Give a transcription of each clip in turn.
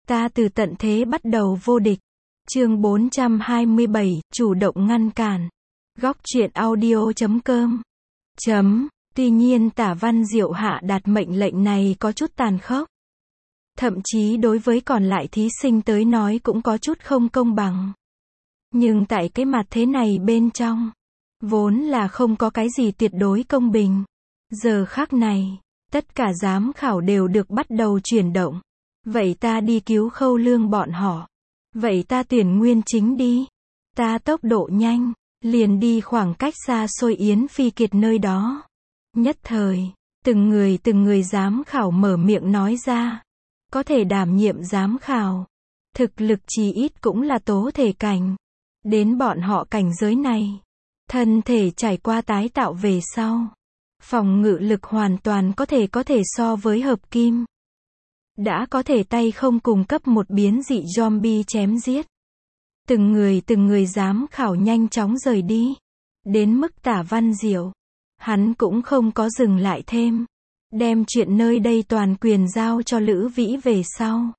Ta từ tận thế bắt đầu vô địch. Chương 427, chủ động ngăn cản. Góc truyện audio.com. Tuy nhiên Tả Văn Diệu hạ đạt mệnh lệnh này có chút tàn khốc. Thậm chí đối với còn lại thí sinh tới nói cũng có chút không công bằng. Nhưng tại cái mặt thế này bên trong, vốn là không có cái gì tuyệt đối công bình. Giờ khắc này, tất cả giám khảo đều được bắt đầu chuyển động. Vậy ta đi cứu Khâu Lương bọn họ. Vậy ta tuyển Nguyên Chính đi. Ta tốc độ nhanh, liền đi khoảng cách xa xôi Yến Phi Kiệt nơi đó. Nhất thời, từng người giám khảo mở miệng nói ra. Có thể đảm nhiệm giám khảo. Thực lực chí ít cũng là tố thể cảnh. Đến bọn họ cảnh giới này, thân thể trải qua tái tạo về sau, phòng ngự lực hoàn toàn có thể so với hợp kim. Đã có thể tay không cùng cấp một biến dị zombie chém giết. Từng người giám khảo nhanh chóng rời đi. Đến mức Tả Văn Diệu, hắn cũng không có dừng lại thêm. Đem chuyện nơi đây toàn quyền giao cho Lữ Vĩ về sau.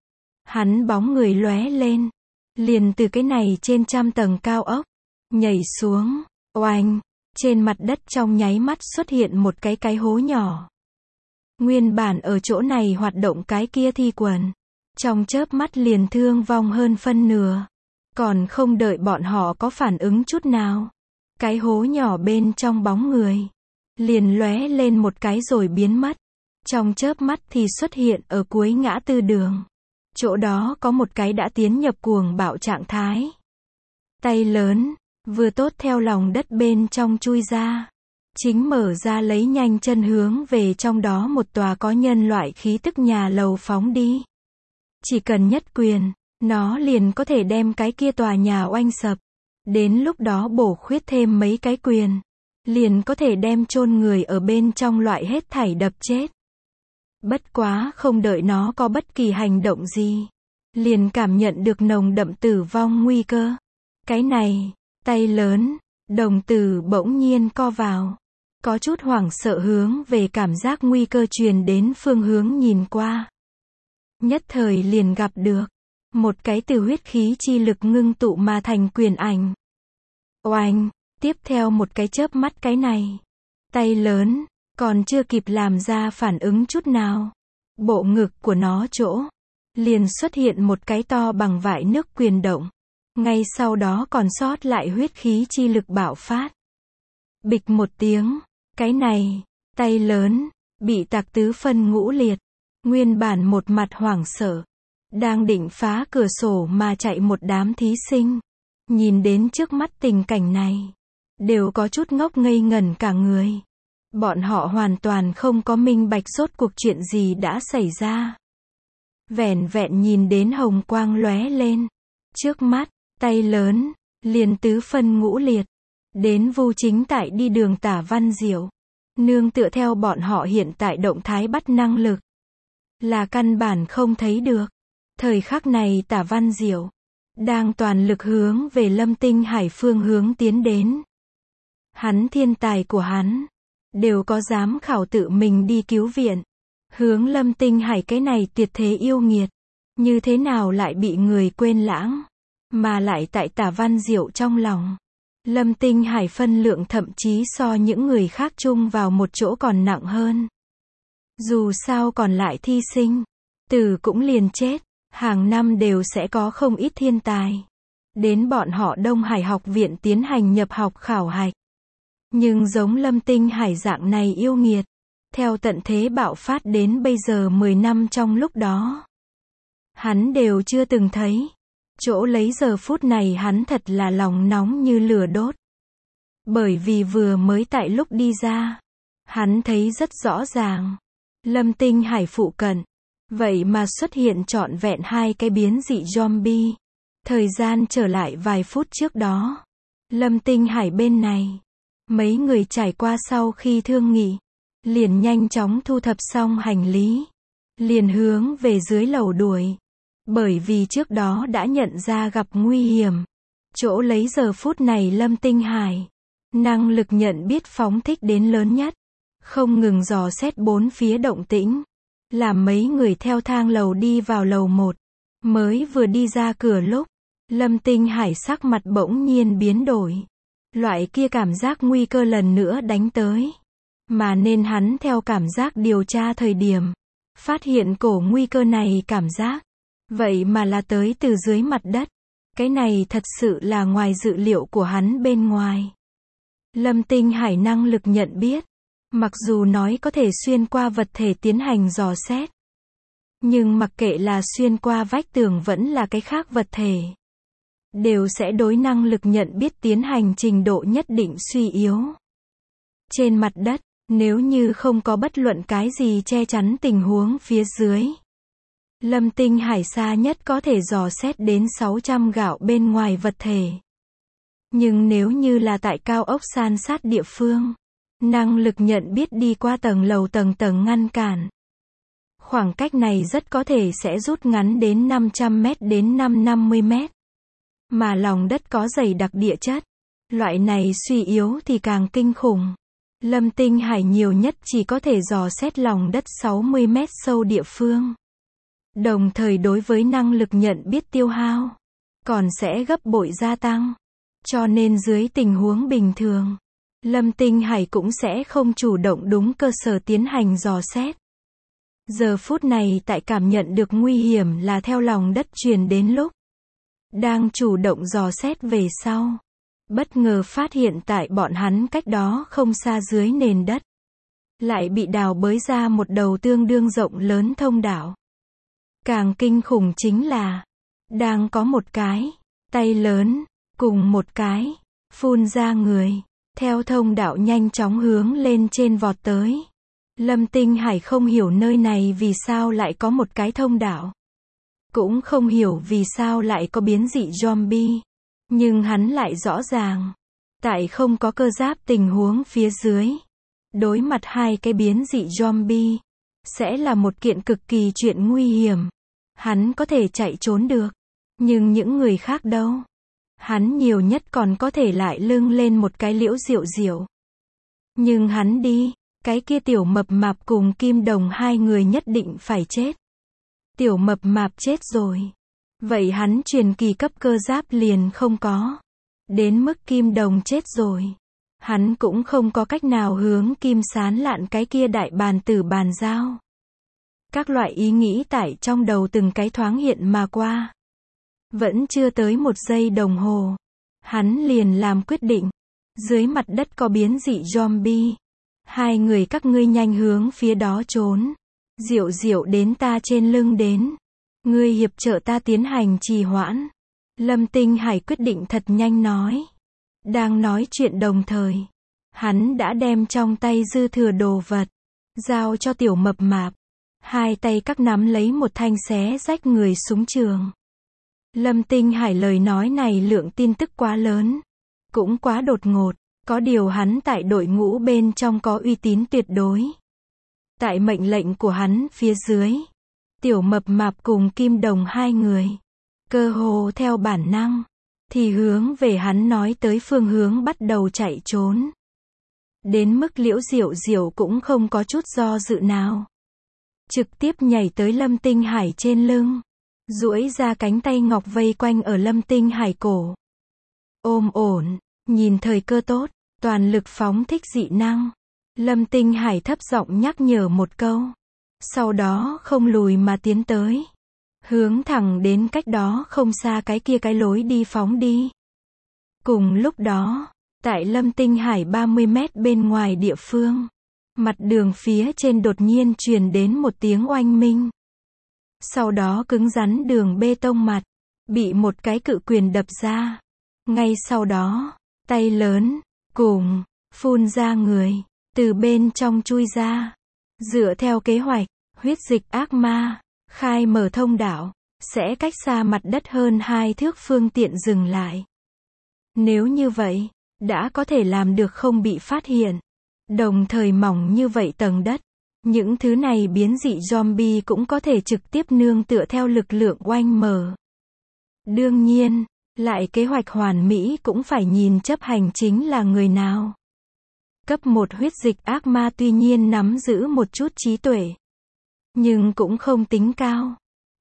Hắn bóng người lóe lên, liền từ cái này trên trăm tầng cao ốc, nhảy xuống, oanh, trên mặt đất trong nháy mắt xuất hiện một cái hố nhỏ. Nguyên bản ở chỗ này hoạt động cái kia thi quần, trong chớp mắt liền thương vong hơn phân nửa. Còn không đợi bọn họ có phản ứng chút nào, cái hố nhỏ bên trong bóng người liền lóe lên một cái rồi biến mất. Trong chớp mắt thì xuất hiện ở cuối ngã tư đường. Chỗ đó có một cái đã tiến nhập cuồng bạo trạng thái. Tay lớn, vừa tốt theo lòng đất bên trong chui ra. Chính mở ra lấy nhanh chân hướng về trong đó một tòa có nhân loại khí tức nhà lầu phóng đi. Chỉ cần nhất quyền, nó liền có thể đem cái kia tòa nhà oanh sập. Đến lúc đó bổ khuyết thêm mấy cái quyền, liền có thể đem chôn người ở bên trong loại hết thảy đập chết. Bất quá không đợi nó có bất kỳ hành động gì, liền cảm nhận được nồng đậm tử vong nguy cơ. Cái này, tay lớn, đồng tử bỗng nhiên co vào. Có chút hoảng sợ hướng về cảm giác nguy cơ truyền đến phương hướng nhìn qua. Nhất thời liền gặp được một cái từ huyết khí chi lực ngưng tụ mà thành quyền ảnh. Oanh, tiếp theo một cái chớp mắt cái này. Tay lớn, còn chưa kịp làm ra phản ứng chút nào. Bộ ngực của nó chỗ, liền xuất hiện một cái to bằng vại nước quyền động. Ngay sau đó còn sót lại huyết khí chi lực bạo phát. Bịch một tiếng, cái này, tay lớn, bị tạc tứ phân ngũ liệt. Nguyên bản một mặt hoảng sợ, đang định phá cửa sổ mà chạy một đám thí sinh. Nhìn đến trước mắt tình cảnh này, đều có chút ngốc ngây ngẩn cả người. Bọn họ hoàn toàn không có minh bạch rốt cuộc chuyện gì đã xảy ra. Vẻn vẹn nhìn đến hồng quang lóe lên. Trước mắt, tay lớn, liền tứ phân ngũ liệt. Đến Vu Chính tại đi đường Tả Văn Diệu. Nương tựa theo bọn họ hiện tại động thái bắt năng lực, là căn bản không thấy được. Thời khắc này Tả Văn Diệu đang toàn lực hướng về Lâm Tinh Hải phương hướng tiến đến. Hắn thiên tài của hắn đều có giám khảo tự mình đi cứu viện. Hướng Lâm Tinh Hải cái này tuyệt thế yêu nghiệt, như thế nào lại bị người quên lãng. Mà lại tại Tả Văn Diệu trong lòng, Lâm Tinh Hải phân lượng thậm chí so những người khác chung vào một chỗ còn nặng hơn. Dù sao còn lại thi sinh, tử cũng liền chết. Hàng năm đều sẽ có không ít thiên tài đến bọn họ Đông Hải học viện tiến hành nhập học khảo hạch. Nhưng giống Lâm Tinh Hải dạng này yêu nghiệt, theo tận thế bạo phát đến bây giờ 10 năm trong lúc đó, hắn đều chưa từng thấy. Chỗ lấy giờ phút này hắn thật là lòng nóng như lửa đốt. Bởi vì vừa mới tại lúc đi ra, hắn thấy rất rõ ràng, Lâm Tinh Hải phụ cận, vậy mà xuất hiện trọn vẹn hai cái biến dị zombie. Thời gian trở lại vài phút trước đó, Lâm Tinh Hải bên này, mấy người trải qua sau khi thương nghị, liền nhanh chóng thu thập xong hành lý, liền hướng về dưới lầu đuổi. Bởi vì trước đó đã nhận ra gặp nguy hiểm. Chỗ lấy giờ phút này Lâm Tinh Hải, năng lực nhận biết phóng thích đến lớn nhất, không ngừng dò xét bốn phía động tĩnh. Làm mấy người theo thang lầu đi vào lầu 1. Mới vừa đi ra cửa lúc, Lâm Tinh Hải sắc mặt bỗng nhiên biến đổi. Loại kia cảm giác nguy cơ lần nữa đánh tới. Mà nên hắn theo cảm giác điều tra thời điểm, phát hiện cổ nguy cơ này cảm giác. Vậy mà là tới từ dưới mặt đất. Cái này thật sự là ngoài dự liệu của hắn bên ngoài. Lâm Tinh Hải năng lực nhận biết. Mặc dù nói có thể xuyên qua vật thể tiến hành dò xét. Nhưng mặc kệ là xuyên qua vách tường vẫn là cái khác vật thể. Đều sẽ đối năng lực nhận biết tiến hành trình độ nhất định suy yếu. Trên mặt đất, nếu như không có bất luận cái gì che chắn tình huống phía dưới. Lâm Tinh Hải xa nhất có thể dò xét đến 600 gạo bên ngoài vật thể. Nhưng nếu như là tại cao ốc san sát địa phương, năng lực nhận biết đi qua tầng lầu tầng ngăn cản. Khoảng cách này rất có thể sẽ rút ngắn đến 500 mét đến 550 mét. Mà lòng đất có dày đặc địa chất. Loại này suy yếu thì càng kinh khủng. Lâm Tinh Hải nhiều nhất chỉ có thể dò xét lòng đất 60 mét sâu địa phương. Đồng thời đối với năng lực nhận biết tiêu hao, còn sẽ gấp bội gia tăng. Cho nên dưới tình huống bình thường, Lâm Tinh Hải cũng sẽ không chủ động đúng cơ sở tiến hành dò xét. Giờ phút này tại cảm nhận được nguy hiểm là theo lòng đất truyền đến lúc đang chủ động dò xét về sau. Bất ngờ phát hiện tại bọn hắn cách đó không xa dưới nền đất. Lại bị đào bới ra một đầu tương đương rộng lớn thông đạo. Càng kinh khủng chính là, đang có một cái tay lớn, cùng một cái phun ra người, theo thông đạo nhanh chóng hướng lên trên vọt tới. Lâm Tinh Hải không hiểu nơi này vì sao lại có một cái thông đạo. Cũng không hiểu vì sao lại có biến dị zombie. Nhưng hắn lại rõ ràng, tại không có cơ giáp tình huống phía dưới, đối mặt hai cái biến dị zombie, sẽ là một kiện cực kỳ chuyện nguy hiểm. Hắn có thể chạy trốn được, nhưng những người khác đâu? Hắn nhiều nhất còn có thể lại lưng lên một cái liễu diệu diệu. Nhưng hắn đi, cái kia tiểu mập mạp cùng Kim Đồng hai người nhất định phải chết. Tiểu mập mạp chết rồi. Vậy hắn truyền kỳ cấp cơ giáp liền không có. Đến mức Kim Đồng chết rồi. Hắn cũng không có cách nào hướng Kim Sán Lạn cái kia đại bàn tử bàn giao. Các loại ý nghĩ tại trong đầu từng cái thoáng hiện mà qua. Vẫn chưa tới 1 giây đồng hồ. Hắn liền làm quyết định. Dưới mặt đất có biến dị zombie. Hai người các ngươi nhanh hướng phía đó trốn. Diệu diệu đến ta trên lưng đến. Ngươi hiệp trợ ta tiến hành trì hoãn. Lâm Tinh Hải quyết định thật nhanh nói. Đang nói chuyện đồng thời. Hắn đã đem trong tay dư thừa đồ vật. Giao cho tiểu mập mạp. Hai tay các nắm lấy một thanh xé rách người súng trường. Lâm Tinh Hải lời nói này lượng tin tức quá lớn. Cũng quá đột ngột. Có điều hắn tại đội ngũ bên trong có uy tín tuyệt đối. Tại mệnh lệnh của hắn phía dưới. Tiểu mập mạp cùng Kim Đồng hai người. Cơ hồ theo bản năng. Thì hướng về hắn nói tới phương hướng bắt đầu chạy trốn. Đến mức liễu diệu diệu cũng không có chút do dự nào. Trực tiếp nhảy tới Lâm Tinh Hải trên lưng. Duỗi ra cánh tay ngọc vây quanh ở Lâm Tinh Hải cổ. Ôm ổn, nhìn thời cơ tốt, toàn lực phóng thích dị năng. Lâm Tinh Hải thấp giọng nhắc nhở một câu. Sau đó không lùi mà tiến tới. Hướng thẳng đến cách đó không xa cái kia cái lối đi phóng đi. Cùng lúc đó, tại Lâm Tinh Hải 30 mét bên ngoài địa phương, mặt đường phía trên đột nhiên truyền đến một tiếng oanh minh. Sau đó cứng rắn đường bê tông mặt, bị một cái cự quyền đập ra. Ngay sau đó, tay lớn, cùng, phun ra người, từ bên trong chui ra. Dựa theo kế hoạch, huyết dịch ác ma, khai mở thông đạo, sẽ cách xa mặt đất hơn 2 thước phương tiện dừng lại. Nếu như vậy, đã có thể làm được không bị phát hiện. Đồng thời mỏng như vậy tầng đất. Những thứ này biến dị zombie cũng có thể trực tiếp nương tựa theo lực lượng oanh mở. Đương nhiên, lại kế hoạch hoàn mỹ cũng phải nhìn chấp hành chính là người nào. Cấp 1 huyết dịch ác ma tuy nhiên nắm giữ một chút trí tuệ. Nhưng cũng không tính cao.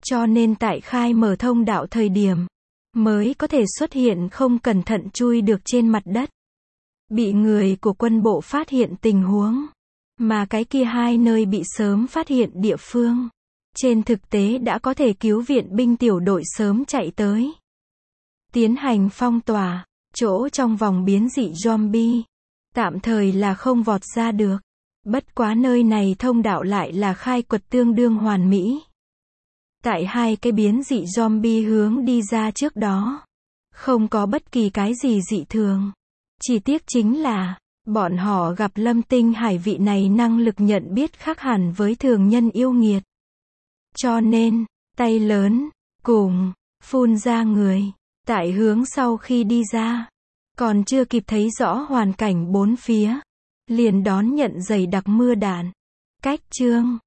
Cho nên tại khai mở thông đạo thời điểm, mới có thể xuất hiện không cẩn thận chui được trên mặt đất. Bị người của quân bộ phát hiện tình huống. Mà cái kia hai nơi bị sớm phát hiện địa phương. Trên thực tế đã có thể cứu viện binh tiểu đội sớm chạy tới. Tiến hành phong tỏa, chỗ trong vòng biến dị zombie. Tạm thời là không vọt ra được. Bất quá nơi này thông đạo lại là khai quật tương đương hoàn mỹ. Tại hai cái biến dị zombie hướng đi ra trước đó. Không có bất kỳ cái gì dị thường. Chỉ tiếc chính là, bọn họ gặp Lâm Tinh Hải vị này năng lực nhận biết khác hẳn với thường nhân yêu nghiệt. Cho nên, tay lớn, cùng, phun ra người, tại hướng sau khi đi ra. Còn chưa kịp thấy rõ hoàn cảnh bốn phía. Liền đón nhận dày đặc mưa đạn. Cách chương